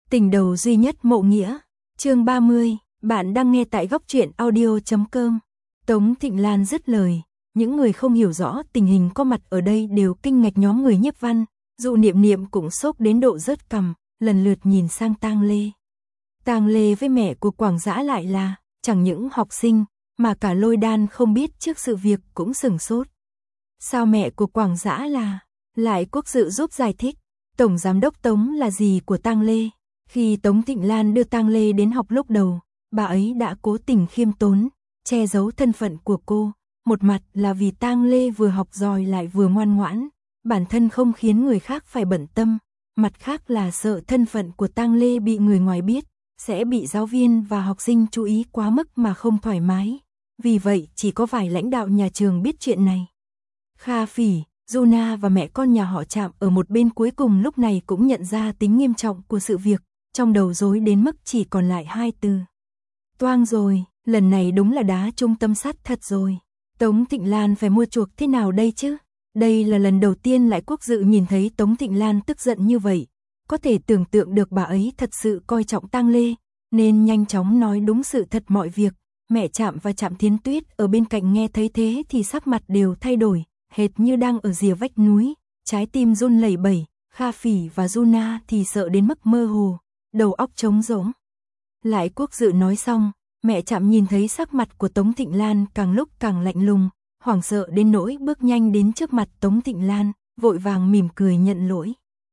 Tình đầu duy nhất Mộ Nghĩa, chương 30, bạn đang nghe tại góc truyện audio.com. Tống Thịnh Lan dứt lời, những người không hiểu rõ tình hình có mặt ở đây đều kinh ngạc, nhóm người nhiếp văn, Dụ Niệm Niệm cũng sốc đến độ rớt cằm, lần lượt nhìn sang Tang Lê. Tang Lê với mẹ của Quảng Dã lại là, chẳng những học sinh, mà cả Lôi Đan không biết trước sự việc cũng sửng sốt. Sao mẹ của Quảng Dã là, lại Quốc Dự giúp giải thích, Tổng Giám đốc Tống là dì của Tang Lê. Khi Tống Thịnh Lan đưa Tang Lê đến học lúc đầu, bà ấy đã cố tình khiêm tốn, che giấu thân phận của cô. Một mặt là vì Tang Lê vừa học giỏi lại vừa ngoan ngoãn, bản thân không khiến người khác phải bận tâm. Mặt khác là sợ thân phận của Tang Lê bị người ngoài biết, sẽ bị giáo viên và học sinh chú ý quá mức mà không thoải mái. Vì vậy chỉ có vài lãnh đạo nhà trường biết chuyện này. Kha Phỉ, Juna và mẹ con nhà họ Trạm ở một bên cuối cùng lúc này cũng nhận ra tính nghiêm trọng của sự việc, trong đầu rối đến mức chỉ còn lại hai từ. Toang rồi, lần này đúng là đá trúng tâm sắt thật rồi. Tống Thịnh Lan phải mua chuộc thế nào đây chứ? Đây là lần đầu tiên lại Quốc Dự nhìn thấy Tống Thịnh Lan tức giận như vậy. Có thể tưởng tượng được bà ấy thật sự coi trọng Tang Lê, nên nhanh chóng nói đúng sự thật mọi việc. Mẹ Trạm và Trạm Thiến Tuyết ở bên cạnh nghe thấy thế thì sắc mặt đều thay đổi, hệt như đang ở rìa vách núi, trái tim run lẩy bẩy. Kha Phỉ và Juna thì sợ đến mức mơ hồ, đầu óc trống rỗng. Lại Quốc Dự nói xong, mẹ Trạm nhìn thấy sắc mặt của Tống Thịnh Lan càng lúc càng lạnh lùng, hoảng sợ đến nỗi bước nhanh đến trước mặt Tống Thịnh Lan, vội vàng mỉm cười nhận lỗi.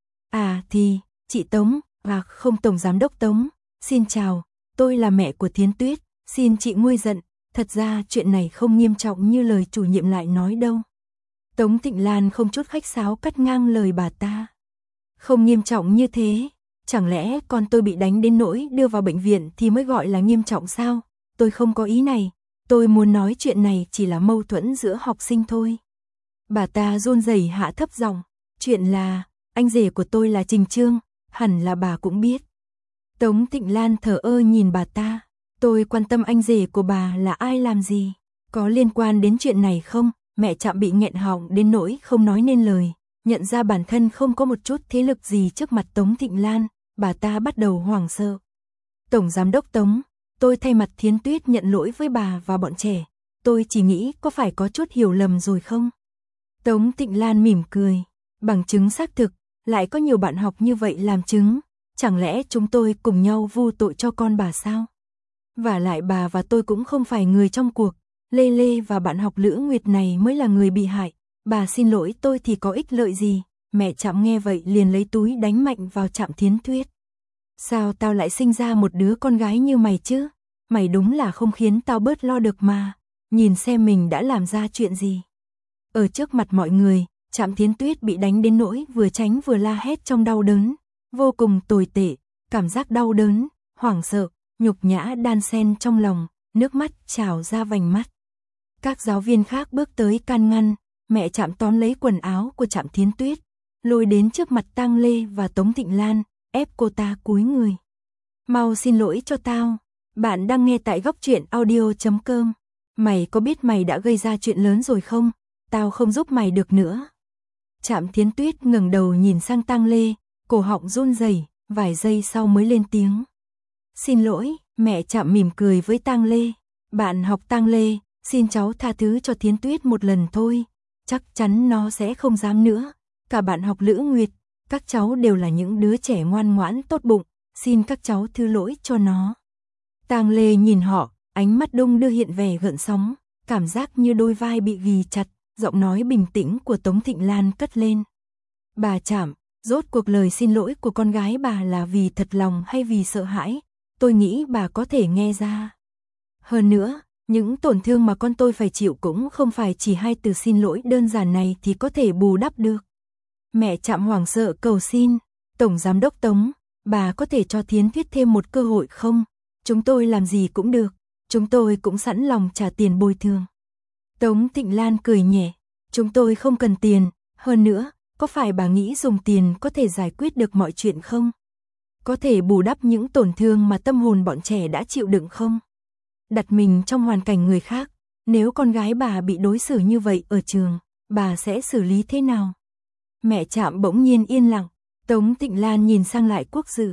À thì, chị Tống, không Tổng Giám đốc Tống, xin chào, tôi là mẹ của Thiến Tuyết, xin chị nguôi giận, thật ra chuyện này không nghiêm trọng như lời chủ nhiệm lại nói đâu. Tống Thịnh Lan không chút khách sáo cắt ngang lời bà ta. Không nghiêm trọng như thế, chẳng lẽ con tôi bị đánh đến nỗi đưa vào bệnh viện thì mới gọi là nghiêm trọng sao? Tôi không có ý này, tôi muốn nói chuyện này chỉ là mâu thuẫn giữa học sinh thôi. Bà ta run rẩy hạ thấp giọng, chuyện là, anh rể của tôi là Trình Trương, hẳn là bà cũng biết. Tống Thịnh Lan thờ ơ nhìn bà ta, tôi quan tâm anh rể của bà là ai làm gì, có liên quan đến chuyện này không? Mẹ Trạm bị nghẹn họng đến nỗi không nói nên lời, nhận ra bản thân không có một chút thế lực gì trước mặt Tống Thịnh Lan, bà ta bắt đầu hoảng sợ. Tổng Giám đốc Tống, tôi thay mặt Thiến Tuyết nhận lỗi với bà và bọn trẻ, tôi chỉ nghĩ có phải có chút hiểu lầm rồi không? Tống Thịnh Lan mỉm cười, bằng chứng xác thực, lại có nhiều bạn học như vậy làm chứng, chẳng lẽ chúng tôi cùng nhau vu tội cho con bà sao? Và lại bà và tôi cũng không phải người trong cuộc, Lê Lê và bạn học Lữ Nguyệt này mới là người bị hại, bà xin lỗi tôi thì có ích lợi gì? Mẹ Trạm nghe vậy liền lấy túi đánh mạnh vào Trạm Thiến Tuyết. Sao tao lại sinh ra một đứa con gái như mày chứ? Mày đúng là không khiến tao bớt lo được mà, nhìn xem mình đã làm ra chuyện gì. Ở trước mặt mọi người, Trạm Thiến Tuyết bị đánh đến nỗi vừa tránh vừa la hét trong đau đớn, vô cùng tồi tệ, cảm giác đau đớn, hoảng sợ, nhục nhã đan xen trong lòng, nước mắt trào ra vành mắt. Các giáo viên khác bước tới can ngăn, mẹ Trạm tóm lấy quần áo của Trạm Thiến Tuyết, lôi đến trước mặt Tang Lê và Tống Thịnh Lan, ép cô ta cúi người. Mau xin lỗi cho tao, bạn đang nghe tại góc truyện audio.com. Mày có biết mày đã gây ra chuyện lớn rồi không? Tao không giúp mày được nữa. Trạm Thiến Tuyết ngẩng đầu nhìn sang Tang Lê, cổ họng run rẩy, vài giây sau mới lên tiếng. Xin lỗi, mẹ Trạm mỉm cười với Tang Lê. Bạn học Tang Lê, xin cháu tha thứ cho Thiến Tuyết một lần thôi, chắc chắn nó sẽ không dám nữa. Cả bạn học Lữ Nguyệt, các cháu đều là những đứa trẻ ngoan ngoãn tốt bụng, xin các cháu thứ lỗi cho nó. Tang Lê nhìn họ, ánh mắt đung đưa hiện vẻ gợn sóng, cảm giác như đôi vai bị ghì chặt, giọng nói bình tĩnh của Tống Thịnh Lan cất lên. Bà Trạm, rốt cuộc lời xin lỗi của con gái bà là vì thật lòng hay vì sợ hãi? Tôi nghĩ bà có thể nghe ra. Hơn nữa, những tổn thương mà con tôi phải chịu cũng không phải chỉ hai từ xin lỗi đơn giản này thì có thể bù đắp được. Mẹ Trạm hoảng sợ cầu xin, Tổng Giám đốc Tống, bà có thể cho Thiến Tuyết thêm một cơ hội không? Chúng tôi làm gì cũng được, chúng tôi cũng sẵn lòng trả tiền bồi thường. Tống Thịnh Lan cười nhẹ, chúng tôi không cần tiền, hơn nữa, có phải bà nghĩ dùng tiền có thể giải quyết được mọi chuyện không? Có thể bù đắp những tổn thương mà tâm hồn bọn trẻ đã chịu đựng không? Đặt mình trong hoàn cảnh người khác, nếu con gái bà bị đối xử như vậy ở trường, bà sẽ xử lý thế nào? Mẹ Trạm bỗng nhiên yên lặng, Tống Thịnh Lan nhìn sang lại Quốc Dự.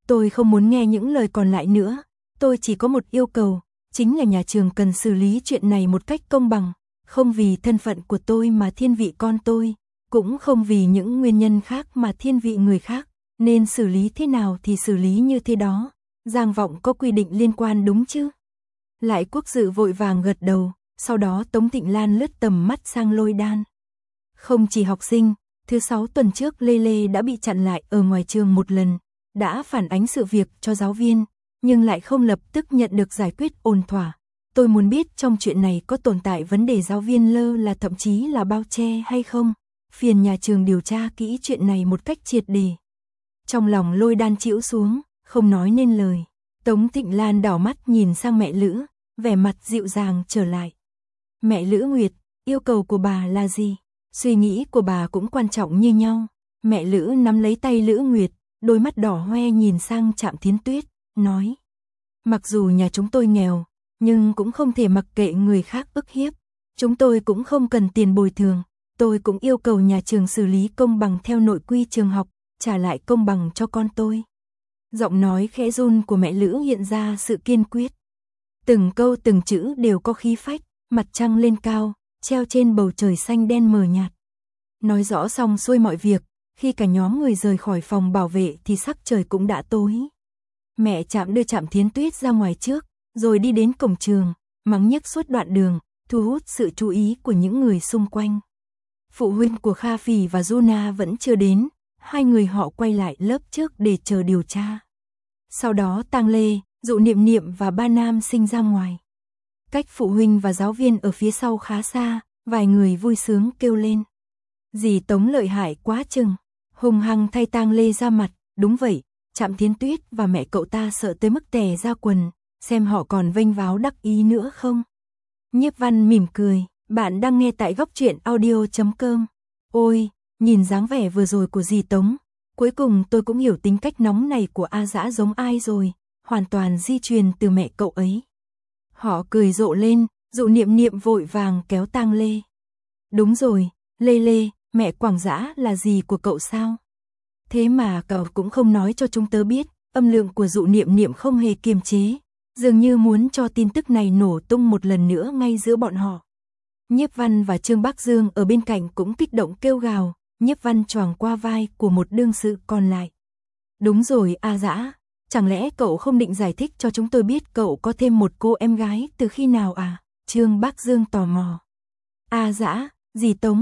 Tôi không muốn nghe những lời còn lại nữa, tôi chỉ có một yêu cầu, chính là nhà trường cần xử lý chuyện này một cách công bằng, không vì thân phận của tôi mà thiên vị con tôi, cũng không vì những nguyên nhân khác mà thiên vị người khác, nên xử lý thế nào thì xử lý như thế đó. Giang Vọng có quy định liên quan đúng chứ? Lại Quốc Dự vội vàng gật đầu, sau đó Tống Thịnh Lan lướt tầm mắt sang Lôi Đan. Không chỉ học sinh, thứ 6 tuần trước Lê Lê đã bị chặn lại ở ngoài trường một lần, đã phản ánh sự việc cho giáo viên, nhưng lại không lập tức nhận được giải quyết ổn thỏa. Tôi muốn biết trong chuyện này có tồn tại vấn đề giáo viên lơ là thậm chí là bao che hay không, phiền nhà trường điều tra kỹ chuyện này một cách triệt để. Trong lòng Lôi Đan chĩu xuống, không nói nên lời. Tống Thịnh Lan đảo mắt nhìn sang mẹ Lữ, vẻ mặt dịu dàng trở lại. Mẹ Lữ Nguyệt, yêu cầu của bà là gì? Suy nghĩ của bà cũng quan trọng như nhau. Mẹ Lữ nắm lấy tay Lữ Nguyệt, đôi mắt đỏ hoe nhìn sang Trạm Thiến Tuyết, nói. Mặc dù nhà chúng tôi nghèo, nhưng cũng không thể mặc kệ người khác ức hiếp. Chúng tôi cũng không cần tiền bồi thường. Tôi cũng yêu cầu nhà trường xử lý công bằng theo nội quy trường học, trả lại công bằng cho con tôi. Giọng nói khẽ run của mẹ Lữ hiện ra sự kiên quyết. Từng câu từng chữ đều có khí phách, mặt trăng lên cao, treo trên bầu trời xanh đen mờ nhạt. Nói rõ xong xuôi mọi việc, khi cả nhóm người rời khỏi phòng bảo vệ thì sắc trời cũng đã tối. Mẹ Trạm đưa Trạm Thiến Tuyết ra ngoài trước, rồi đi đến cổng trường, mắng nhức suốt đoạn đường, thu hút sự chú ý của những người xung quanh. Phụ huynh của Kha Phỉ và Juna vẫn chưa đến, hai người họ quay lại lớp trước để chờ điều tra. Sau đó Tang Lê, Dụ Niệm Niệm và ba nam sinh ra ngoài. Cách phụ huynh và giáo viên ở phía sau khá xa, vài người vui sướng kêu lên. Dì Tống lợi hại quá chừng, hùng hăng thay Tang Lê ra mặt, đúng vậy, Trạm Thiến Tuyết và mẹ cậu ta sợ tới mức tè ra quần, xem họ còn vênh váo đắc ý nữa không. Nhiếp Văn mỉm cười, bạn đang nghe tại Góc Truyện Audio.com. Ôi, nhìn dáng vẻ vừa rồi của dì Tống, cuối cùng tôi cũng hiểu tính cách nóng này của A Dã giống ai rồi, hoàn toàn di truyền từ mẹ cậu ấy. Họ cười rộ lên, Dụ Niệm Niệm vội vàng kéo Tang Lê. Đúng rồi, Lê Lê, mẹ Quảng Dã là dì của cậu sao? Thế mà cậu cũng không nói cho chúng tớ biết. Âm lượng của Dụ Niệm Niệm không hề kiềm chế, dường như muốn cho tin tức này nổ tung một lần nữa ngay giữa bọn họ. Nhiếp Văn và Trương Bắc Dương ở bên cạnh cũng kích động kêu gào, Nhiếp Văn choàng qua vai của một đương sự còn lại. Đúng rồi A Dã, chẳng lẽ cậu không định giải thích cho chúng tôi biết cậu có thêm một cô em gái từ khi nào à? Trương Bắc Dương tò mò. A Dã, dì Tống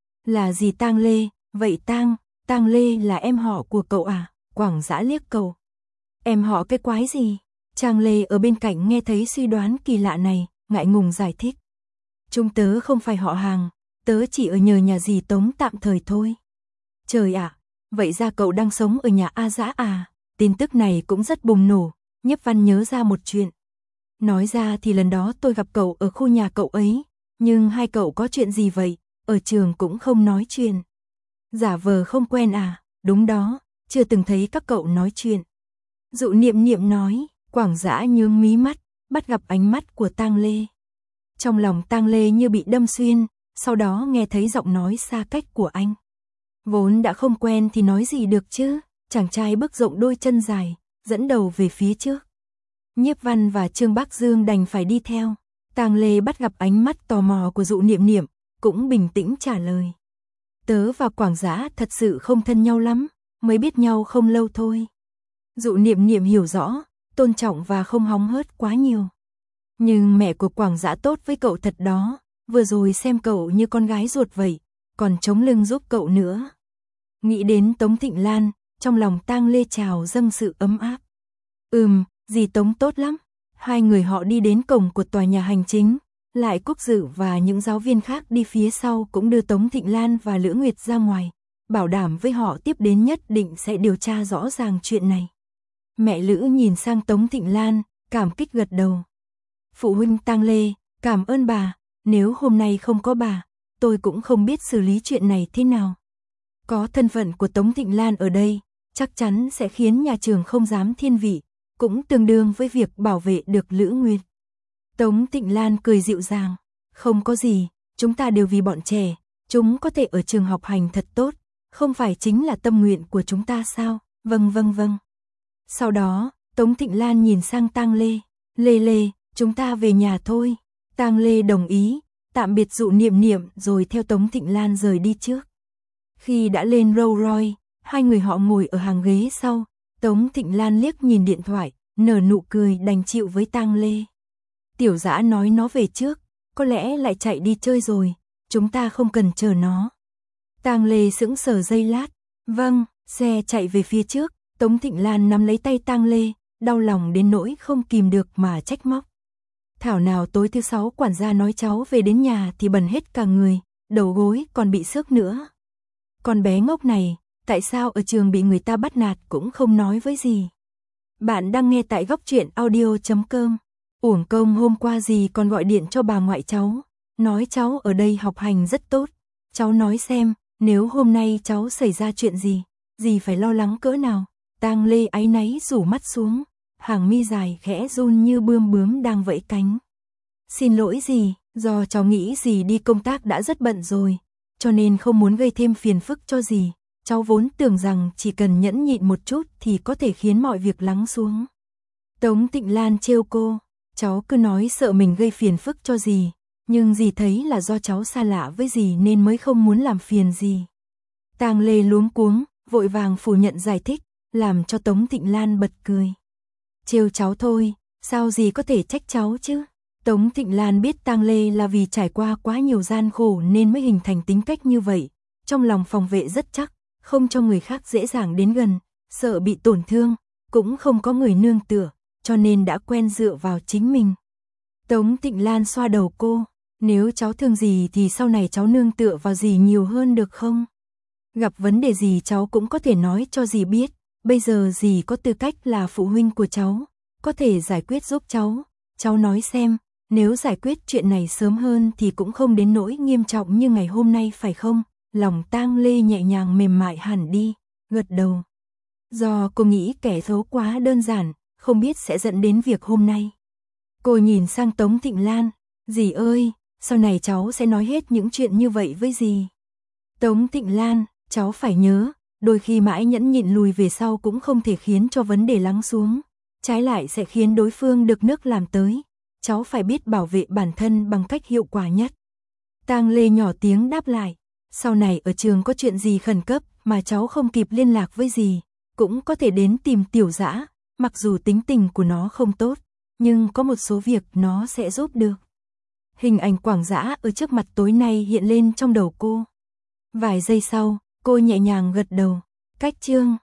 là dì Tang Lê, vậy Tang Lê là em họ của cậu à? Quảng Dã liếc cậu. Em họ cái quái gì? Trang Lê ở bên cạnh nghe thấy suy đoán kỳ lạ này, ngại ngùng giải thích. Chúng tớ không phải họ hàng, tớ chỉ ở nhờ nhà dì Tống tạm thời thôi. Trời ạ, vậy ra cậu đang sống ở nhà A Dã à? Tin tức này cũng rất bùng nổ, Nhiếp Văn nhớ ra một chuyện. Nói ra thì lần đó tôi gặp cậu ở khu nhà cậu ấy, nhưng hai cậu có chuyện gì vậy? Ở trường cũng không nói chuyện. Giả vờ không quen à? Đúng đó, chưa từng thấy các cậu nói chuyện. Dụ Niệm Niệm nói, Quảng Dã nhướng mí mắt, bắt gặp ánh mắt của Tang Lê. Trong lòng Tang Lê như bị đâm xuyên, sau đó nghe thấy giọng nói xa cách của anh. Vốn đã không quen thì nói gì được chứ, chàng trai bước rộng đôi chân dài, dẫn đầu về phía trước. Nhiếp Văn và Trương Bắc Dương đành phải đi theo. Tang Lê bắt gặp ánh mắt tò mò của Dụ Niệm Niệm, cũng bình tĩnh trả lời. Tớ và Quảng Dã thật sự không thân nhau lắm, mới biết nhau không lâu thôi. Dụ Niệm Niệm hiểu rõ, tôn trọng và không hóng hớt quá nhiều. Nhưng mẹ của Quảng Dã tốt với cậu thật đó, vừa rồi xem cậu như con gái ruột vậy, còn chống lưng giúp cậu nữa. Nghĩ đến Tống Thịnh Lan, trong lòng Tang Lê trào dâng sự ấm áp. Dì Tống tốt lắm. Hai người họ đi đến cổng của tòa nhà hành chính, Lại Quốc Dự và những giáo viên khác đi phía sau cũng đưa Tống Thịnh Lan và Lữ Nguyệt ra ngoài, bảo đảm với họ tiếp đến nhất định sẽ điều tra rõ ràng chuyện này. Mẹ Lữ nhìn sang Tống Thịnh Lan, cảm kích gật đầu. Phụ huynh Tang Lê, cảm ơn bà, nếu hôm nay không có bà, tôi cũng không biết xử lý chuyện này thế nào. Có thân phận của Tống Thịnh Lan ở đây, chắc chắn sẽ khiến nhà trường không dám thiên vị, cũng tương đương với việc bảo vệ được Lữ Nguyệt. Tống Thịnh Lan cười dịu dàng, không có gì, chúng ta đều vì bọn trẻ, chúng có thể ở trường học hành thật tốt, không phải chính là tâm nguyện của chúng ta sao? Vâng. Sau đó, Tống Thịnh Lan nhìn sang Tang Lê. Lê Lê, chúng ta về nhà thôi. Tang Lê đồng ý, tạm biệt Dụ Niệm Niệm rồi theo Tống Thịnh Lan rời đi trước. Khi đã lên Rolls Royce, hai người họ ngồi ở hàng ghế sau, Tống Thịnh Lan liếc nhìn điện thoại, nở nụ cười đành chịu với Tang Lê. Tiểu Dã nói nó về trước, có lẽ lại chạy đi chơi rồi, chúng ta không cần chờ nó. Tang Lê sững sờ giây lát, vâng, xe chạy về phía trước, Tống Thịnh Lan nắm lấy tay Tang Lê, đau lòng đến nỗi không kìm được mà trách móc. Thảo nào tối thứ 6 quản gia nói cháu về đến nhà thì bần hết cả người, đầu gối còn bị xước nữa. Con bé ngốc này, tại sao ở trường bị người ta bắt nạt cũng không nói với gì. Bạn đang nghe tại goctruyện.audio.com. Uổng công hôm qua dì còn gọi điện cho bà ngoại cháu, nói cháu ở đây học hành rất tốt. Cháu nói xem, nếu hôm nay cháu xảy ra chuyện gì, dì phải lo lắng cỡ nào. Tang Lê áy náy rủ mắt xuống, hàng mi dài khẽ run như bướm đang vẫy cánh. Xin lỗi dì, do cháu nghĩ dì đi công tác đã rất bận rồi, cho nên không muốn gây thêm phiền phức cho dì. Cháu vốn tưởng rằng chỉ cần nhẫn nhịn một chút thì có thể khiến mọi việc lắng xuống. Tống Thịnh Lan trêu cô, cháu cứ nói sợ mình gây phiền phức cho dì, nhưng dì thấy là do cháu xa lạ với dì nên mới không muốn làm phiền dì. Tang Lê luống cuống, vội vàng phủ nhận giải thích, làm cho Tống Thịnh Lan bật cười. Trêu cháu thôi, sao dì có thể trách cháu chứ? Tống Thịnh Lan biết Tang Lê là vì trải qua quá nhiều gian khổ nên mới hình thành tính cách như vậy, trong lòng phòng vệ rất chắc, không cho người khác dễ dàng đến gần, sợ bị tổn thương, cũng không có người nương tựa, cho nên đã quen dựa vào chính mình. Tống Thịnh Lan xoa đầu cô, nếu cháu thương dì thì sau này cháu nương tựa vào dì nhiều hơn được không? Gặp vấn đề gì cháu cũng có thể nói cho dì biết, bây giờ dì có tư cách là phụ huynh của cháu, có thể giải quyết giúp cháu. Cháu nói xem, nếu giải quyết chuyện này sớm hơn thì cũng không đến nỗi nghiêm trọng như ngày hôm nay phải không? Lòng Tang Lê nhẹ nhàng mềm mại hẳn đi, gật đầu. Do cô nghĩ kẻ xấu quá đơn giản, không biết sẽ dẫn đến việc hôm nay. Cô nhìn sang Tống Thịnh Lan, dì ơi, sau này cháu sẽ nói hết những chuyện như vậy với dì. Tống Thịnh Lan, cháu phải nhớ, đôi khi mãi nhẫn nhịn lùi về sau cũng không thể khiến cho vấn đề lắng xuống, trái lại sẽ khiến đối phương được nước làm tới. Cháu phải biết bảo vệ bản thân bằng cách hiệu quả nhất. Tang Lê nhỏ tiếng đáp lại, sau này ở trường có chuyện gì khẩn cấp mà cháu không kịp liên lạc với dì, cũng có thể đến tìm Tiểu Dã, mặc dù tính tình của nó không tốt, nhưng có một số việc nó sẽ giúp được. Hình ảnh Quảng Dã ở trước mặt tối nay hiện lên trong đầu cô. Vài giây sau, cô nhẹ nhàng gật đầu, cách chương.